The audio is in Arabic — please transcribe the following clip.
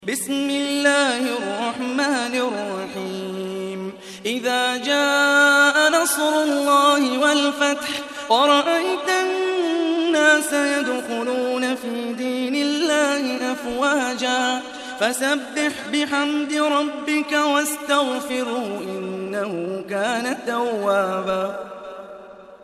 بسم الله الرحمن الرحيم إذا جاء نصر الله والفتح ورأيت الناس يدخلون في دين الله أفواجا فسبح بحمد ربك واستغفره إنه كان توابا